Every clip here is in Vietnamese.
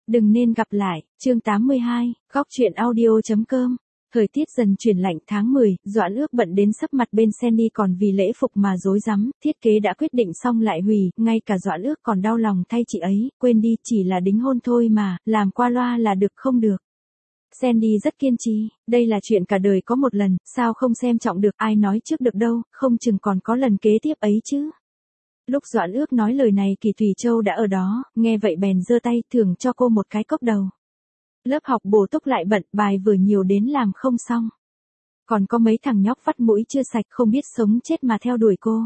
Đừng nên gặp lại, chương 82, góc chuyện audio.com. Thời tiết dần chuyển lạnh tháng 10, Doãn Ước bận đến sấp mặt bên Sandy còn vì lễ phục mà rối rắm, thiết kế đã quyết định xong lại hủy, ngay cả Doãn Ước còn đau lòng thay chị ấy, quên đi, chỉ là đính hôn thôi mà, làm qua loa là được không được. Sandy rất kiên trì, đây là chuyện cả đời có một lần, sao không xem trọng được, ai nói trước được đâu, không chừng còn có lần kế tiếp ấy chứ. Lúc Doãn Ước nói lời này Kỳ Thùy Châu đã ở đó, nghe vậy bèn giơ tay thưởng cho cô một cái cốc đầu. Lớp học bổ túc lại bận, bài vừa nhiều đến làm không xong. Còn có mấy thằng nhóc vắt mũi chưa sạch không biết sống chết mà theo đuổi cô.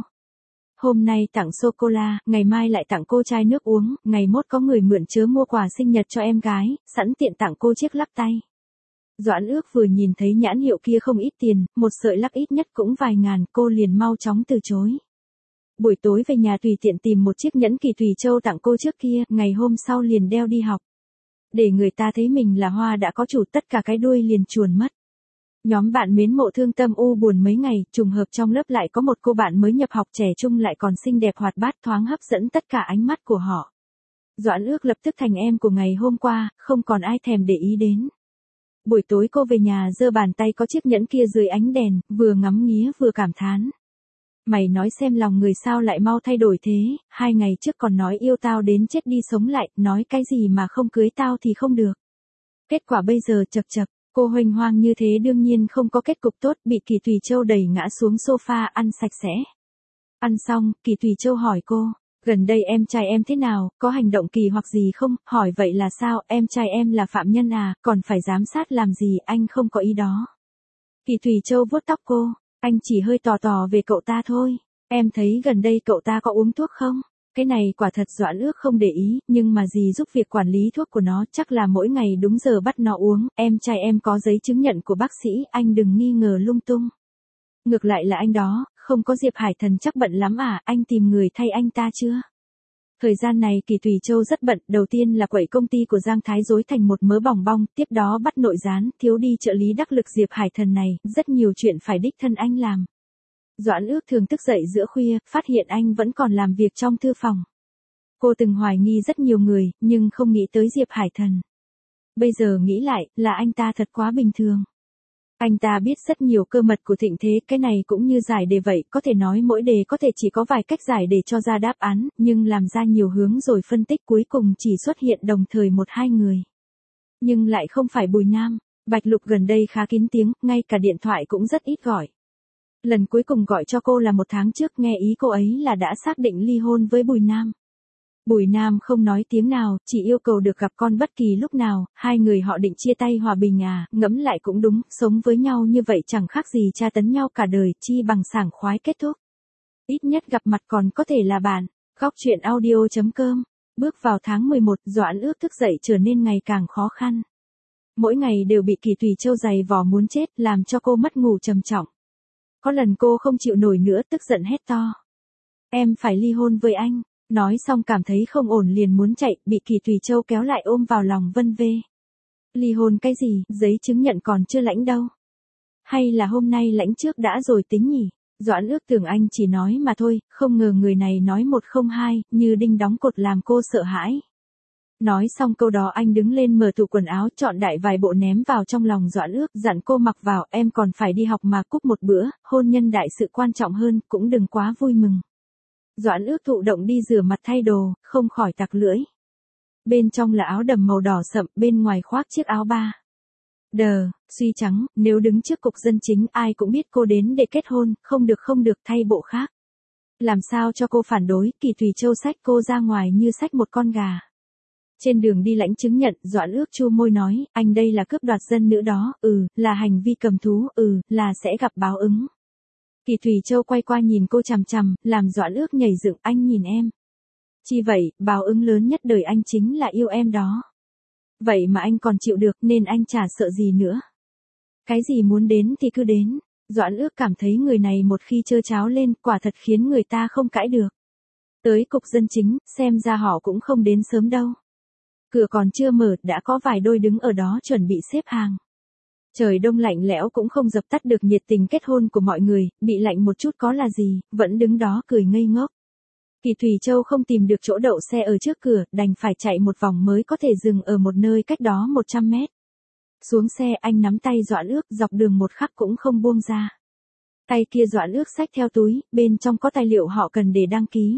Hôm nay tặng sô-cô-la, ngày mai lại tặng cô chai nước uống, ngày mốt có người mượn chớ mua quà sinh nhật cho em gái, sẵn tiện tặng cô chiếc lắc tay. Doãn Ước vừa nhìn thấy nhãn hiệu kia không ít tiền, một sợi lắc ít nhất cũng vài ngàn, cô liền mau chóng từ chối. Buổi tối về nhà tùy tiện tìm một chiếc nhẫn Kỳ Thùy Châu tặng cô trước kia, ngày hôm sau liền đeo đi học. Để người ta thấy mình là hoa đã có chủ, tất cả cái đuôi liền chuồn mất. Nhóm bạn mến mộ thương tâm u buồn mấy ngày, trùng hợp trong lớp lại có một cô bạn mới nhập học trẻ trung lại còn xinh đẹp hoạt bát thoáng hấp dẫn tất cả ánh mắt của họ. Doãn Ước lập tức thành em của ngày hôm qua, không còn ai thèm để ý đến. Buổi tối cô về nhà giơ bàn tay có chiếc nhẫn kia dưới ánh đèn, vừa ngắm nghía vừa cảm thán. Mày nói xem lòng người sao lại mau thay đổi thế, 2 ngày trước còn nói yêu tao đến chết đi sống lại, nói cái gì mà không cưới tao thì không được. Kết quả bây giờ chập chập, cô huênh hoang như thế đương nhiên không có kết cục tốt, bị Kỳ Thùy Châu đẩy ngã xuống sofa ăn sạch sẽ. Ăn xong, Kỳ Thùy Châu hỏi cô, gần đây em trai em thế nào, có hành động kỳ hoặc gì không, hỏi vậy là sao, em trai em là phạm nhân à, còn phải giám sát làm gì, anh không có ý đó. Kỳ Thùy Châu vuốt tóc cô. Anh chỉ hơi tò tò về cậu ta thôi. Em thấy gần đây cậu ta có uống thuốc không? Cái này quả thật Doãn Ước không để ý, nhưng mà dì giúp việc quản lý thuốc của nó, chắc là mỗi ngày đúng giờ bắt nó uống. Em trai em có giấy chứng nhận của bác sĩ, anh đừng nghi ngờ lung tung. Ngược lại là anh đó, không có Diệp Hải Thần chắc bận lắm à, anh tìm người thay anh ta chưa? Thời gian này Kỳ Thùy Châu rất bận, đầu tiên là quẩy công ty của Giang Thái rối thành một mớ bòng bong, tiếp đó bắt nội gián, thiếu đi trợ lý đắc lực Diệp Hải Thần này, rất nhiều chuyện phải đích thân anh làm. Doãn Ước thường thức dậy giữa khuya, phát hiện anh vẫn còn làm việc trong thư phòng. Cô từng hoài nghi rất nhiều người, nhưng không nghĩ tới Diệp Hải Thần. Bây giờ nghĩ lại, là anh ta thật quá bình thường. Anh ta biết rất nhiều cơ mật của thịnh thế, cái này cũng như giải đề vậy, có thể nói mỗi đề có thể chỉ có vài cách giải để cho ra đáp án, nhưng làm ra nhiều hướng rồi phân tích cuối cùng chỉ xuất hiện đồng thời 1-2 người. Nhưng lại không phải Bùi Nam, Bạch Lục gần đây khá kín tiếng, ngay cả điện thoại cũng rất ít gọi. Lần cuối cùng gọi cho cô là 1 tháng trước, nghe ý cô ấy là đã xác định ly hôn với Bùi Nam. Bùi Nam không nói tiếng nào, chỉ yêu cầu được gặp con bất kỳ lúc nào, 2 người họ định chia tay hòa bình à, ngẫm lại cũng đúng, sống với nhau như vậy chẳng khác gì tra tấn nhau cả đời, chi bằng sảng khoái kết thúc. Ít nhất gặp mặt còn có thể là bạn. Góc chuyện audio.com. Bước vào tháng 11, Doãn Ước thức dậy trở nên ngày càng khó khăn. Mỗi ngày đều bị Kỳ Thùy Châu giày vò muốn chết, làm cho cô mất ngủ trầm trọng. Có lần cô không chịu nổi nữa, tức giận hét to. Em phải ly hôn với anh. Nói xong cảm thấy không ổn liền muốn chạy, bị Kỳ Thùy Châu kéo lại ôm vào lòng vân vê. Ly hôn cái gì, giấy chứng nhận còn chưa lãnh đâu. Hay là hôm nay lãnh trước đã rồi tính nhỉ? Doãn Ước tưởng anh chỉ nói mà thôi, không ngờ người này nói 1 không 2, như đinh đóng cột làm cô sợ hãi. Nói xong câu đó anh đứng lên mở tủ quần áo chọn đại vài bộ ném vào trong lòng Doãn Ước, dặn cô mặc vào, em còn phải đi học mà, cúp một bữa, hôn nhân đại sự quan trọng hơn, cũng đừng quá vui mừng. Doãn Ước thụ động đi rửa mặt thay đồ, không khỏi tặc lưỡi. Bên trong là áo đầm màu đỏ sậm, bên ngoài khoác chiếc áo ba. Suy trắng, nếu đứng trước cục dân chính ai cũng biết cô đến để kết hôn, không được thay bộ khác. Làm sao cho cô phản đối, Kỳ Thùy Châu xách cô ra ngoài như xách một con gà. Trên đường đi lãnh chứng nhận, Doãn Ước chu môi nói, anh đây là cướp đoạt dân nữ đó, là hành vi cầm thú, là sẽ gặp báo ứng. Kỳ Thùy Châu quay qua nhìn cô chằm chằm, làm Doãn Ước nhảy dựng, anh nhìn em. Chi vậy, báo ứng lớn nhất đời anh chính là yêu em đó. Vậy mà anh còn chịu được nên anh chả sợ gì nữa. Cái gì muốn đến thì cứ đến. Doãn Ước cảm thấy người này một khi chơ cháo lên quả thật khiến người ta không cãi được. Tới cục dân chính, xem ra họ cũng không đến sớm đâu. Cửa còn chưa mở đã có vài đôi đứng ở đó chuẩn bị xếp hàng. Trời đông lạnh lẽo cũng không dập tắt được nhiệt tình kết hôn của mọi người, bị lạnh một chút có là gì, vẫn đứng đó cười ngây ngốc. Kỳ Thùy Châu không tìm được chỗ đậu xe ở trước cửa, đành phải chạy một vòng mới có thể dừng ở một nơi cách đó 100 mét. Xuống xe anh nắm tay Doãn Ước dọc đường một khắc cũng không buông ra. Tay kia Doãn Ước xách theo túi, bên trong có tài liệu họ cần để đăng ký.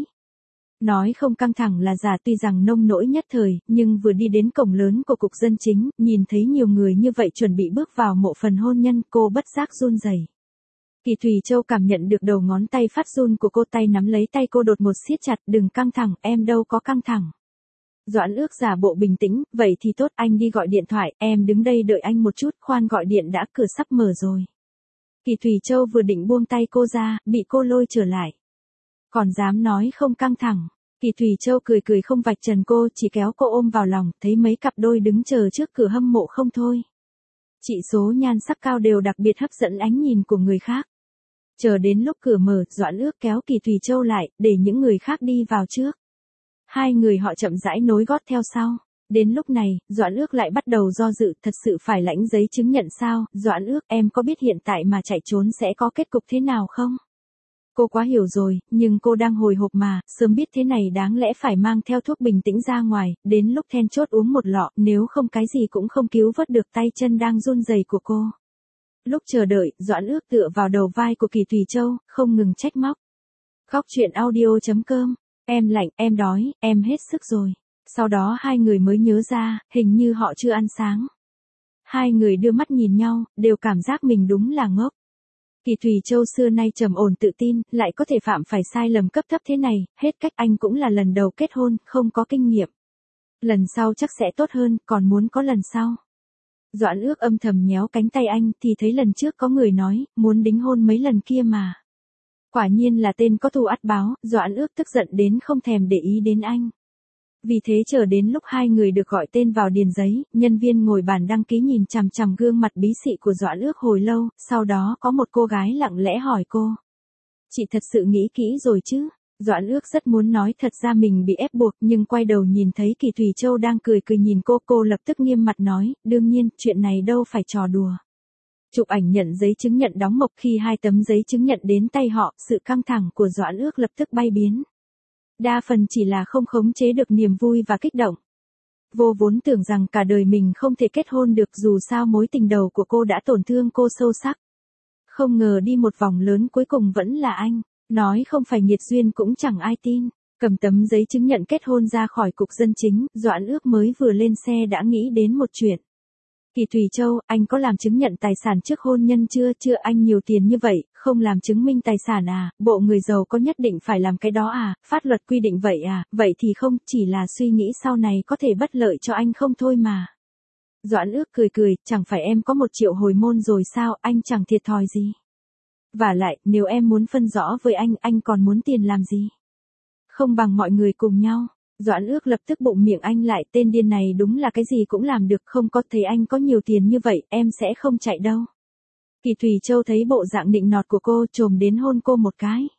Nói không căng thẳng là giả, tuy rằng nông nỗi nhất thời, nhưng vừa đi đến cổng lớn của cục dân chính, nhìn thấy nhiều người như vậy chuẩn bị bước vào mộ phần hôn nhân, cô bất giác run rẩy. Kỳ Thùy Châu cảm nhận được đầu ngón tay phát run của cô, tay nắm lấy tay cô đột ngột siết chặt, đừng căng thẳng, em đâu có căng thẳng. Doãn Ước giả bộ bình tĩnh, vậy thì tốt, anh đi gọi điện thoại, em đứng đây đợi anh một chút, khoan gọi điện đã, cửa sắp mở rồi. Kỳ Thùy Châu vừa định buông tay cô ra, bị cô lôi trở lại. Còn dám nói không căng thẳng. Kỳ Thùy Châu cười cười không vạch trần cô, chỉ kéo cô ôm vào lòng, thấy mấy cặp đôi đứng chờ trước cửa hâm mộ không thôi. Chỉ số nhan sắc cao đều đặc biệt hấp dẫn ánh nhìn của người khác. Chờ đến lúc cửa mở, Doãn Ước kéo Kỳ Thùy Châu lại, để những người khác đi vào trước. Hai người họ chậm rãi nối gót theo sau. Đến lúc này, Doãn Ước lại bắt đầu do dự, thật sự phải lãnh giấy chứng nhận sao? Doãn Ước, em có biết hiện tại mà chạy trốn sẽ có kết cục thế nào không? Cô quá hiểu rồi, nhưng cô đang hồi hộp mà, sớm biết thế này đáng lẽ phải mang theo thuốc bình tĩnh ra ngoài, đến lúc then chốt uống một lọ, nếu không cái gì cũng không cứu vớt được tay chân đang run rẩy của cô. Lúc chờ đợi, Doãn Ước tựa vào đầu vai của Kỳ Thùy Châu, không ngừng trách móc. Góc truyện audio.com, em lạnh, em đói, em hết sức rồi. Sau đó hai người mới nhớ ra, hình như họ chưa ăn sáng. Hai người đưa mắt nhìn nhau, đều cảm giác mình đúng là ngốc. Kỳ Thùy Châu xưa nay trầm ổn tự tin, lại có thể phạm phải sai lầm cấp thấp thế này, hết cách, anh cũng là lần đầu kết hôn, không có kinh nghiệm. Lần sau chắc sẽ tốt hơn, còn muốn có lần sau. Doãn Ước âm thầm nhéo cánh tay anh, thì thấy lần trước có người nói, muốn đính hôn mấy lần kia mà. Quả nhiên là tên có thù ắt báo, Doãn Ước tức giận đến không thèm để ý đến anh. Vì thế chờ đến lúc hai người được gọi tên vào điền giấy, nhân viên ngồi bàn đăng ký nhìn chằm chằm gương mặt bí xị của Doãn Ước hồi lâu, sau đó có một cô gái lặng lẽ hỏi cô. Chị thật sự nghĩ kỹ rồi chứ? Doãn Ước rất muốn nói thật ra mình bị ép buộc, nhưng quay đầu nhìn thấy Kỳ Thùy Châu đang cười cười nhìn cô lập tức nghiêm mặt nói, đương nhiên, chuyện này đâu phải trò đùa. Chụp ảnh nhận giấy chứng nhận đóng mộc, khi hai tấm giấy chứng nhận đến tay họ, sự căng thẳng của Doãn Ước lập tức bay biến. Đa phần chỉ là không khống chế được niềm vui và kích động. Vô vốn tưởng rằng cả đời mình không thể kết hôn được, dù sao mối tình đầu của cô đã tổn thương cô sâu sắc. Không ngờ đi một vòng lớn cuối cùng vẫn là anh, nói không phải nghiệt duyên cũng chẳng ai tin. Cầm tấm giấy chứng nhận kết hôn ra khỏi cục dân chính, Doãn Ước mới vừa lên xe đã nghĩ đến một chuyện. Kỳ Thùy Châu, anh có làm chứng nhận tài sản trước hôn nhân chưa? Chưa, anh nhiều tiền như vậy, không làm chứng minh tài sản à? Bộ người giàu có nhất định phải làm cái đó à? Pháp luật quy định vậy à? Vậy thì không, chỉ là suy nghĩ sau này có thể bất lợi cho anh không thôi mà. Doãn Ước cười cười, chẳng phải em có 1 triệu hồi môn rồi sao, anh chẳng thiệt thòi gì. Vả lại, nếu em muốn phân rõ với anh còn muốn tiền làm gì? Không bằng mọi người cùng nhau. Doãn Ước lập tức bụng miệng anh lại, tên điên này đúng là cái gì cũng làm được, không có thấy anh có nhiều tiền như vậy, em sẽ không chạy đâu. Kỳ Thùy Châu thấy bộ dạng nịnh nọt của cô, chồm đến hôn cô một cái.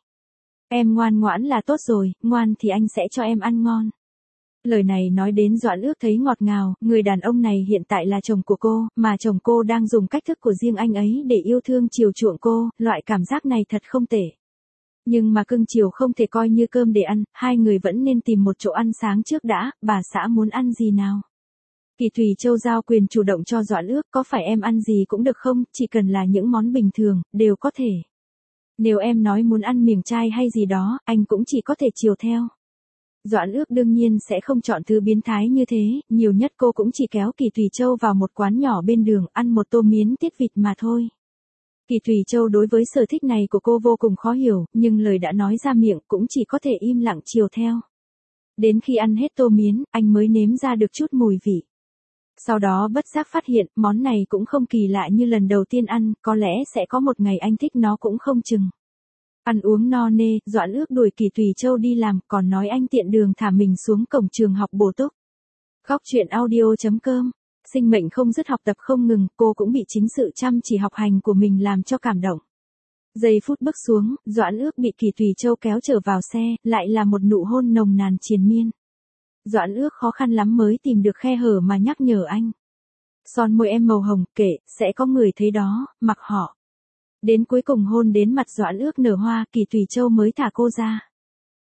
Em ngoan ngoãn là tốt rồi, ngoan thì anh sẽ cho em ăn ngon. Lời này nói đến Doãn Ước thấy ngọt ngào, người đàn ông này hiện tại là chồng của cô, mà chồng cô đang dùng cách thức của riêng anh ấy để yêu thương chiều chuộng cô, loại cảm giác này thật không tệ. Nhưng mà cưng chiều không thể coi như cơm để ăn, hai người vẫn nên tìm một chỗ ăn sáng trước đã, bà xã muốn ăn gì nào? Kỳ Thùy Châu giao quyền chủ động cho Doãn Ước, có phải em ăn gì cũng được không, chỉ cần là những món bình thường, đều có thể. Nếu em nói muốn ăn miềng chay hay gì đó, anh cũng chỉ có thể chiều theo. Doãn Ước đương nhiên sẽ không chọn thứ biến thái như thế, nhiều nhất cô cũng chỉ kéo Kỳ Thùy Châu vào một quán nhỏ bên đường, ăn một tô miến tiết vịt mà thôi. Kỳ Thùy Châu đối với sở thích này của cô vô cùng khó hiểu, nhưng lời đã nói ra miệng cũng chỉ có thể im lặng chiều theo. Đến khi ăn hết tô miến, anh mới nếm ra được chút mùi vị. Sau đó bất giác phát hiện, món này cũng không kỳ lạ như lần đầu tiên ăn, có lẽ sẽ có một ngày anh thích nó cũng không chừng. Ăn uống no nê, Doãn Ước đuổi Kỳ Thùy Châu đi làm, còn nói anh tiện đường thả mình xuống cổng trường học bổ túc. Góc truyện audio.com, sinh mệnh không dứt, học tập không ngừng, cô cũng bị chính sự chăm chỉ học hành của mình làm cho cảm động. Giây phút bước xuống, Doãn Ước bị Kỳ Thùy Châu kéo trở vào xe, lại là một nụ hôn nồng nàn triền miên. Doãn Ước khó khăn lắm mới tìm được khe hở mà nhắc nhở anh. Son môi em màu hồng, kệ, sẽ có người thấy đó, mặc họ. Đến cuối cùng hôn đến mặt Doãn Ước nở hoa, Kỳ Thùy Châu mới thả cô ra.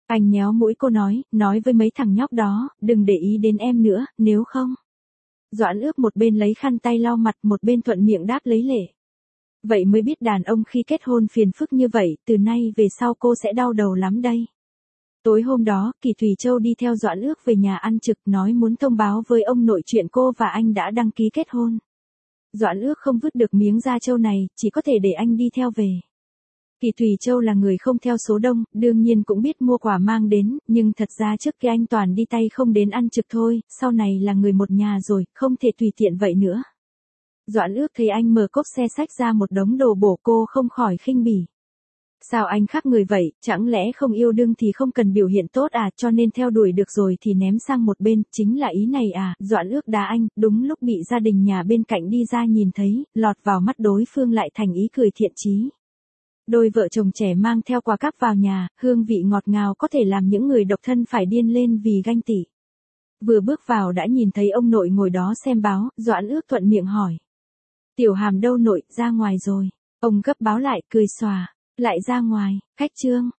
Anh nhéo mũi cô nói với mấy thằng nhóc đó, đừng để ý đến em nữa, nếu không. Doãn Ước một bên lấy khăn tay lau mặt một bên thuận miệng đáp lấy lệ. Vậy mới biết đàn ông khi kết hôn phiền phức như vậy, từ nay về sau cô sẽ đau đầu lắm đây. Tối hôm đó, Kỳ Thùy Châu đi theo Doãn Ước về nhà ăn trực nói muốn thông báo với ông nội chuyện cô và anh đã đăng ký kết hôn. Doãn Ước không vứt được miếng da trâu này, chỉ có thể để anh đi theo về. Kỳ Thùy Châu là người không theo số đông, đương nhiên cũng biết mua quà mang đến, nhưng thật ra trước kia anh toàn đi tay không đến ăn trực thôi, sau này là người một nhà rồi, không thể tùy tiện vậy nữa. Doãn Ước thấy anh mở cốp xe xách ra một đống đồ bổ cô không khỏi khinh bỉ. Sao anh khác người vậy, chẳng lẽ không yêu đương thì không cần biểu hiện tốt à, cho nên theo đuổi được rồi thì ném sang một bên, chính là ý này à. Doãn Ước đá anh, đúng lúc bị gia đình nhà bên cạnh đi ra nhìn thấy, lọt vào mắt đối phương lại thành ý cười thiện chí. Đôi vợ chồng trẻ mang theo quà cáp vào nhà, hương vị ngọt ngào có thể làm những người độc thân phải điên lên vì ganh tị. Vừa bước vào đã nhìn thấy ông nội ngồi đó xem báo, Doãn Ước thuận miệng hỏi. Tiểu Hàm đâu nội, ra ngoài rồi. Ông gấp báo lại, cười xòa. Lại ra ngoài, khách trương.